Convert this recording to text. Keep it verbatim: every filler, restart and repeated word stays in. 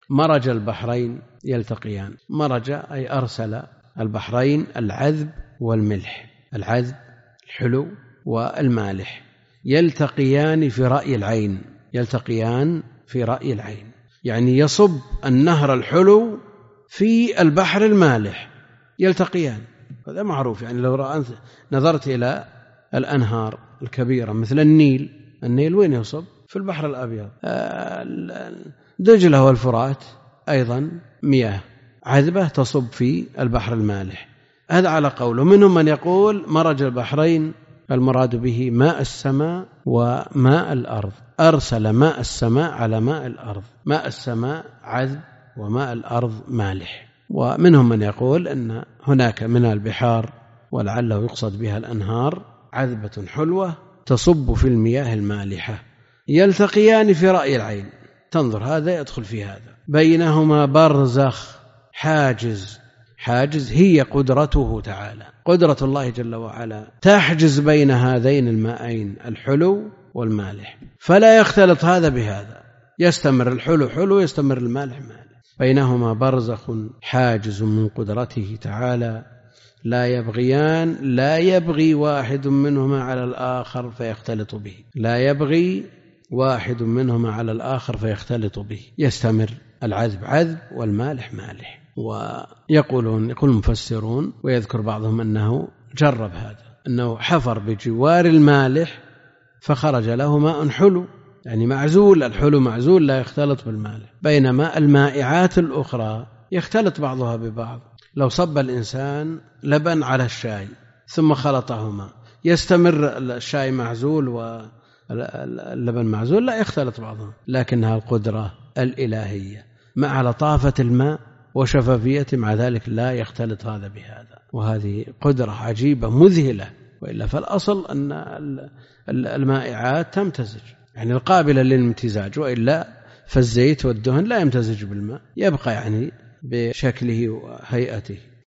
مرج البحرين يلتقيان. مرج أي أرسل البحرين العذب والملح، العذب الحلو والمالح، يلتقيان في رأي العين، يلتقيان في رأي العين يعني يصب النهر الحلو في البحر المالح يلتقيان. هذا معروف، يعني لو نظرت إلى الأنهار الكبيرة مثل النيل، النيل وين يصب؟ في البحر الأبيض. دجلة والفرات أيضا مياه عذبة تصب في البحر المالح. هذا على قوله. منهم من يقول مرج البحرين المراد به ماء السماء وماء الأرض، أرسل ماء السماء على ماء الأرض، ماء السماء عذب وماء الأرض مالح. ومنهم من يقول أن هناك من البحار ولعله يقصد بها الأنهار عذبة حلوة تصب في المياه المالحة، يلتقيان في رأي العين. تنظر هذا يدخل في هذا، بينهما برزخ حاجز، حاجز هي قدرته تعالى، قدرة الله جل وعلا تحجز بين هذين الماءين الحلو والمالح، فلا يختلط هذا بهذا، يستمر الحلو حلو يستمر المالح مالح. بينهما برزخ حاجز من قدرته تعالى لا يبغيان، لا يبغي واحد منهما على الآخر فيختلط به، لا يبغي واحد منهما على الآخر فيختلط به، يستمر العذب عذب والمالح مالح. ويقولون يقول المفسرون ويذكر بعضهم أنه جرب هذا، أنه حفر بجوار المالح فخرج له ماء حلو، يعني معزول، الحلو معزول لا يختلط بالمالح، بينما المائعات الأخرى يختلط بعضها ببعض. لو صب الإنسان لبن على الشاي ثم خلطهما يستمر الشاي معزول واللبن معزول؟ لا، يختلط بعضهم. لكنها القدرة الإلهية مع لطافة الماء وشفافيته، مع ذلك لا يختلط هذا بهذا، وهذه قدرة عجيبة مذهلة. وإلا فالأصل أن المائعات تمتزج، يعني القابلة للامتزاج، وإلا فالزيت والدهن لا يمتزج بالماء، يبقى يعني بشكله وهيئته.